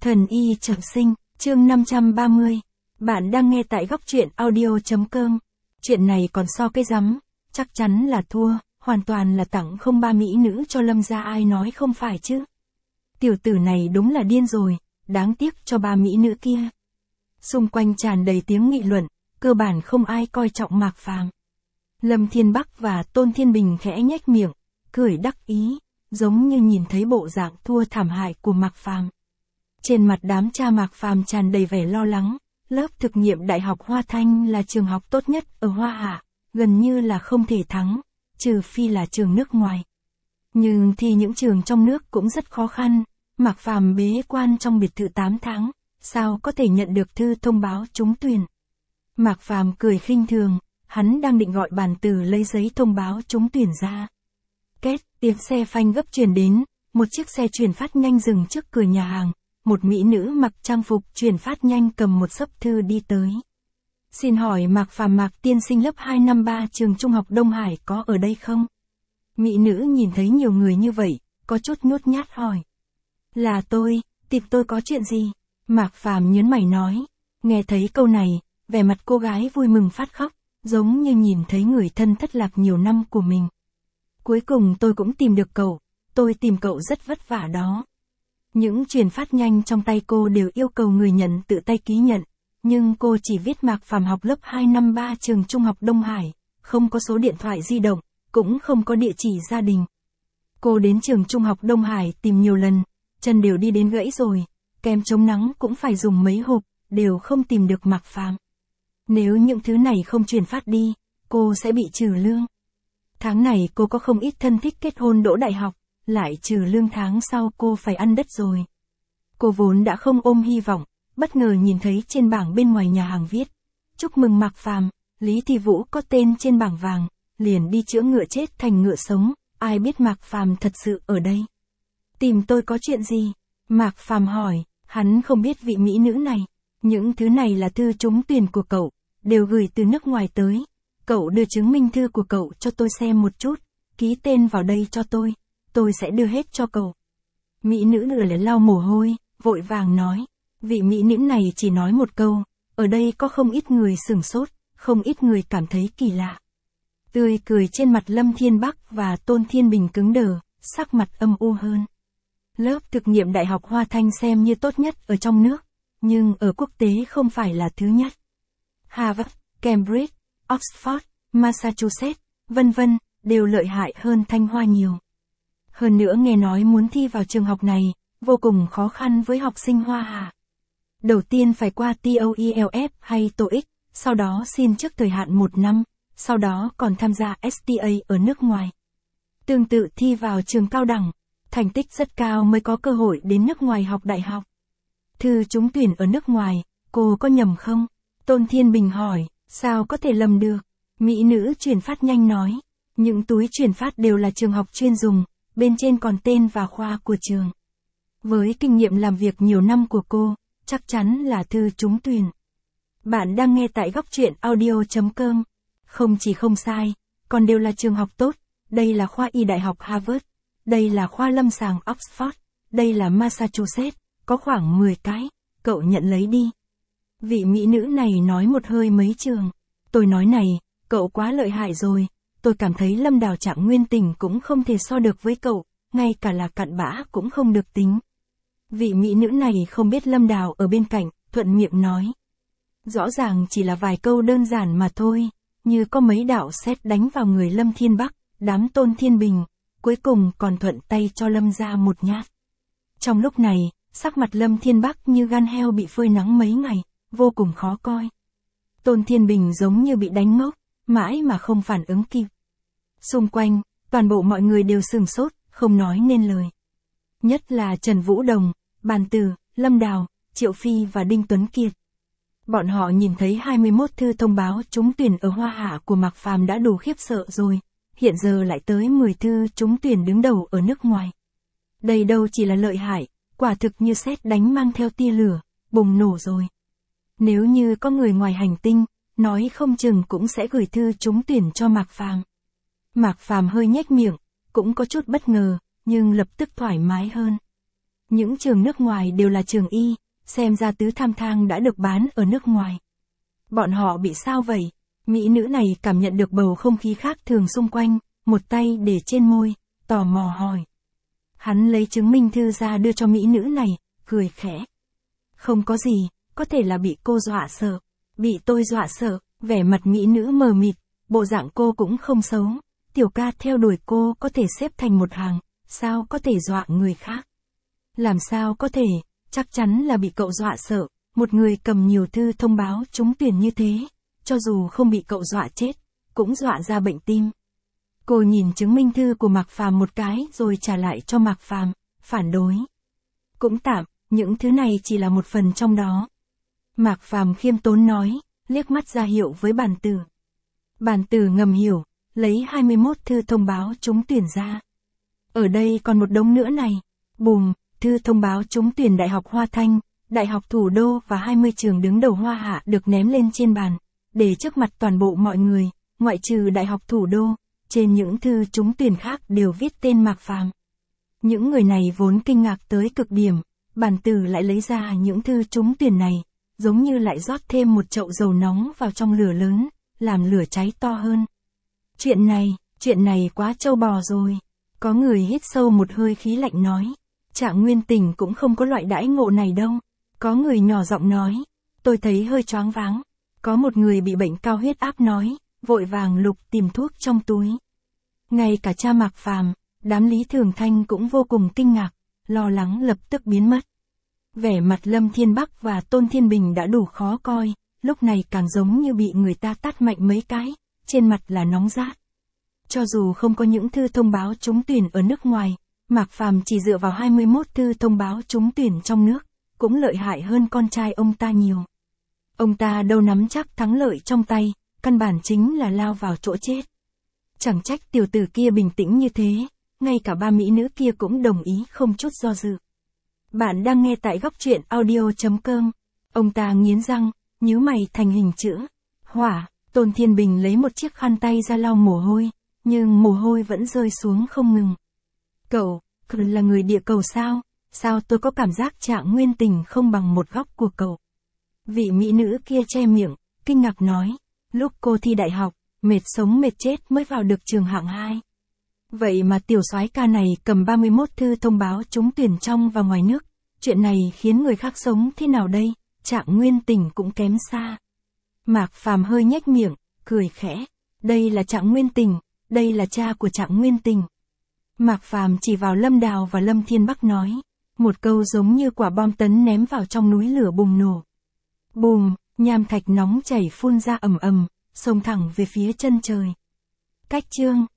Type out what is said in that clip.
Thần y trọng sinh, chương 530. Bạn đang nghe tại góc truyện audio.com. Chuyện này còn so cái rắm, chắc chắn là thua, hoàn toàn là tặng không ba mỹ nữ cho Lâm gia, ai nói không phải chứ. Tiểu tử này đúng là điên rồi, đáng tiếc cho ba mỹ nữ kia. Xung quanh tràn đầy tiếng nghị luận, cơ bản không ai coi trọng Mạc Phàm. Lâm Thiên Bắc và Tôn Thiên Bình khẽ nhếch miệng, cười đắc ý, giống như nhìn thấy bộ dạng thua thảm hại của Mạc Phàm. Trên mặt đám cha Mạc Phàm tràn đầy vẻ lo lắng, lớp thực nghiệm Đại học Hoa Thanh là trường học tốt nhất ở Hoa Hạ, gần như là không thể thắng, trừ phi là trường nước ngoài. Nhưng thì những trường trong nước cũng rất khó khăn, Mạc Phàm bế quan trong biệt thự 8 tháng, sao có thể nhận được thư thông báo trúng tuyển. Mạc Phàm cười khinh thường, hắn đang định gọi bàn tử lấy giấy thông báo trúng tuyển ra. Két, tiếng xe phanh gấp truyền đến, một chiếc xe chuyển phát nhanh dừng trước cửa nhà hàng. Một mỹ nữ mặc trang phục chuyển phát nhanh cầm một xấp thư đi tới. Xin hỏi Mạc Phàm Mạc tiên sinh lớp 2 năm 3 trường Trung học Đông Hải có ở đây không? Mỹ nữ nhìn thấy nhiều người như vậy, có chút nhút nhát hỏi. Là tôi, tìm tôi có chuyện gì? Mạc Phàm nhớn mày nói. Nghe thấy câu này, vẻ mặt cô gái vui mừng phát khóc, giống như nhìn thấy người thân thất lạc nhiều năm của mình. Cuối cùng tôi cũng tìm được cậu, tôi tìm cậu rất vất vả đó. Những truyền phát nhanh trong tay cô đều yêu cầu người nhận tự tay ký nhận, nhưng cô chỉ viết Mạc Phàm học lớp 2 năm 3 trường Trung học Đông Hải, không có số điện thoại di động, cũng không có địa chỉ gia đình. Cô đến trường Trung học Đông Hải tìm nhiều lần, chân đều đi đến gãy rồi, kem chống nắng cũng phải dùng mấy hộp, đều không tìm được Mạc Phàm. Nếu những thứ này không truyền phát đi, cô sẽ bị trừ lương. Tháng này cô có không ít thân thích kết hôn đỗ đại học, lại trừ lương tháng sau cô phải ăn đất rồi. Cô vốn đã không ôm hy vọng, bất ngờ nhìn thấy trên bảng bên ngoài nhà hàng viết: chúc mừng Mạc Phàm, Lý Thị Vũ có tên trên bảng vàng, liền đi chữa ngựa chết thành ngựa sống, ai biết Mạc Phàm thật sự ở đây. Tìm tôi có chuyện gì? Mạc Phàm hỏi, hắn không biết vị mỹ nữ này. Những thứ này là thư trúng tuyển của cậu, đều gửi từ nước ngoài tới. Cậu đưa chứng minh thư của cậu cho tôi xem một chút, ký tên vào đây cho tôi sẽ đưa hết cho cậu. Mỹ nữ nửa là lau mồ hôi, vội vàng nói. Vị mỹ nữ này chỉ nói một câu, ở đây có không ít người sửng sốt, không ít người cảm thấy kỳ lạ. Tươi cười trên mặt Lâm Thiên Bắc và Tôn Thiên Bình cứng đờ, sắc mặt âm u hơn. Lớp thực nghiệm Đại học Hoa Thanh xem như tốt nhất ở trong nước, nhưng ở quốc tế không phải là thứ nhất. Harvard, Cambridge, Oxford, Massachusetts, vân vân, đều lợi hại hơn Thanh Hoa nhiều. Hơn nữa nghe nói muốn thi vào trường học này, vô cùng khó khăn với học sinh Hoa Hạ. Đầu tiên phải qua TOEFL hay TOEIC, sau đó xin trước thời hạn 1 năm, sau đó còn tham gia STA ở nước ngoài. Tương tự thi vào trường cao đẳng, thành tích rất cao mới có cơ hội đến nước ngoài học đại học. Thư trúng tuyển ở nước ngoài, cô có nhầm không? Tôn Thiên Bình hỏi, sao có thể lầm được? Mỹ nữ chuyển phát nhanh nói, những túi chuyển phát đều là trường học chuyên dùng, bên trên còn tên và khoa của trường. Với kinh nghiệm làm việc nhiều năm của cô, chắc chắn là thư trúng tuyển. Bạn đang nghe tại góc truyện audio.com. Không chỉ không sai, còn đều là trường học tốt, đây là khoa y Đại học Harvard, đây là khoa lâm sàng Oxford, đây là Massachusetts, có khoảng 10 cái, cậu nhận lấy đi. Vị mỹ nữ này nói một hơi mấy trường. Tôi nói này, cậu quá lợi hại rồi, tôi cảm thấy Lâm Đào Trạng Nguyên Tình cũng không thể so được với cậu, ngay cả là cặn bã cũng không được tính. Vị mỹ nữ này không biết Lâm Đào ở bên cạnh, thuận miệng nói. Rõ ràng chỉ là vài câu đơn giản mà thôi, như có mấy đạo sét đánh vào người Lâm Thiên Bắc, đám Tôn Thiên Bình, cuối cùng còn thuận tay cho Lâm ra một nhát. Trong lúc này, sắc mặt Lâm Thiên Bắc như gan heo bị phơi nắng mấy ngày, vô cùng khó coi. Tôn Thiên Bình giống như bị đánh ngốc, mãi mà không phản ứng kịp. Xung quanh, toàn bộ mọi người đều sửng sốt, không nói nên lời. Nhất là Trần Vũ Đồng, Bàn Tử, Lâm Đào, Triệu Phi và Đinh Tuấn Kiệt. Bọn họ nhìn thấy 21 thư thông báo trúng tuyển ở Hoa Hạ của Mạc Phàm đã đủ khiếp sợ rồi, hiện giờ lại tới 10 thư trúng tuyển đứng đầu ở nước ngoài. Đây đâu chỉ là lợi hại, quả thực như sét đánh mang theo tia lửa, bùng nổ rồi. Nếu như có người ngoài hành tinh, nói không chừng cũng sẽ gửi thư trúng tuyển cho Mạc Phàm. Mạc Phàm hơi nhếch miệng, cũng có chút bất ngờ, nhưng lập tức thoải mái hơn. Những trường nước ngoài đều là trường y, xem ra tứ tham thang đã được bán ở nước ngoài. Bọn họ bị sao vậy? Mỹ nữ này cảm nhận được bầu không khí khác thường xung quanh, một tay để trên môi, tò mò hỏi. Hắn lấy chứng minh thư ra đưa cho mỹ nữ này, cười khẽ. Không có gì, có thể là bị cô dọa sợ. Bị tôi dọa sợ, vẻ mặt mỹ nữ mờ mịt, bộ dạng cô cũng không xấu. Tiểu ca theo đuổi cô có thể xếp thành một hàng, sao có thể dọa người khác? Làm sao có thể, chắc chắn là bị cậu dọa sợ, một người cầm nhiều thư thông báo trúng tuyển như thế, cho dù không bị cậu dọa chết, cũng dọa ra bệnh tim. Cô nhìn chứng minh thư của Mạc Phàm một cái rồi trả lại cho Mạc Phàm, phản đối. Cũng tạm, những thứ này chỉ là một phần trong đó. Mạc Phàm khiêm tốn nói, liếc mắt ra hiệu với bàn tử. Bàn tử ngầm hiểu, lấy 21 thư thông báo trúng tuyển ra. Ở đây còn một đống nữa này. Bùm, thư thông báo trúng tuyển Đại học Hoa Thanh, Đại học Thủ đô và 20 trường đứng đầu Hoa Hạ được ném lên trên bàn, để trước mặt toàn bộ mọi người, ngoại trừ Đại học Thủ đô, trên những thư trúng tuyển khác đều viết tên Mạc Phàm. Những người này vốn kinh ngạc tới cực điểm, bàn tử lại lấy ra những thư trúng tuyển này, giống như lại rót thêm một chậu dầu nóng vào trong lửa lớn, làm lửa cháy to hơn. Chuyện này quá trâu bò rồi. Có người hít sâu một hơi khí lạnh nói. Trạng Nguyên Tình cũng không có loại đãi ngộ này đâu. Có người nhỏ giọng nói. Tôi thấy hơi choáng váng. Có một người bị bệnh cao huyết áp nói, vội vàng lục tìm thuốc trong túi. Ngay cả cha Mạc Phàm, đám Lý Thường Thanh cũng vô cùng kinh ngạc, lo lắng lập tức biến mất. Vẻ mặt Lâm Thiên Bắc và Tôn Thiên Bình đã đủ khó coi, lúc này càng giống như bị người ta tát mạnh mấy cái, trên mặt là nóng rát. Cho dù không có những thư thông báo trúng tuyển ở nước ngoài, Mạc Phàm chỉ dựa vào 21 thư thông báo trúng tuyển trong nước, cũng lợi hại hơn con trai ông ta nhiều. Ông ta đâu nắm chắc thắng lợi trong tay, căn bản chính là lao vào chỗ chết. Chẳng trách tiểu tử kia bình tĩnh như thế, ngay cả ba mỹ nữ kia cũng đồng ý không chút do dự. Bạn đang nghe tại góc truyện audio.com. Ông ta nghiến răng, nhíu mày thành hình chữ hỏa. Tôn Thiên Bình lấy một chiếc khăn tay ra lau mồ hôi, nhưng mồ hôi vẫn rơi xuống không ngừng. Cậu là người địa cầu sao? Sao tôi có cảm giác Trạng Nguyên Tình không bằng một góc của cậu? Vị mỹ nữ kia che miệng, kinh ngạc nói. Lúc cô thi đại học, mệt sống mệt chết mới vào được trường hạng 2. Vậy mà tiểu soái ca này cầm 31 thư thông báo trúng tuyển trong và ngoài nước. Chuyện này khiến người khác sống thế nào đây? Trạng Nguyên Tình cũng kém xa. Mạc Phàm hơi nhếch miệng, cười khẽ. Đây là Trạng Nguyên Tình, đây là cha của Trạng Nguyên Tình. Mạc Phàm chỉ vào Lâm Đào và Lâm Thiên Bắc nói. Một câu giống như quả bom tấn ném vào trong núi lửa bùng nổ. Bùm, nham thạch nóng chảy phun ra ầm ầm, xông thẳng về phía chân trời. Cách chương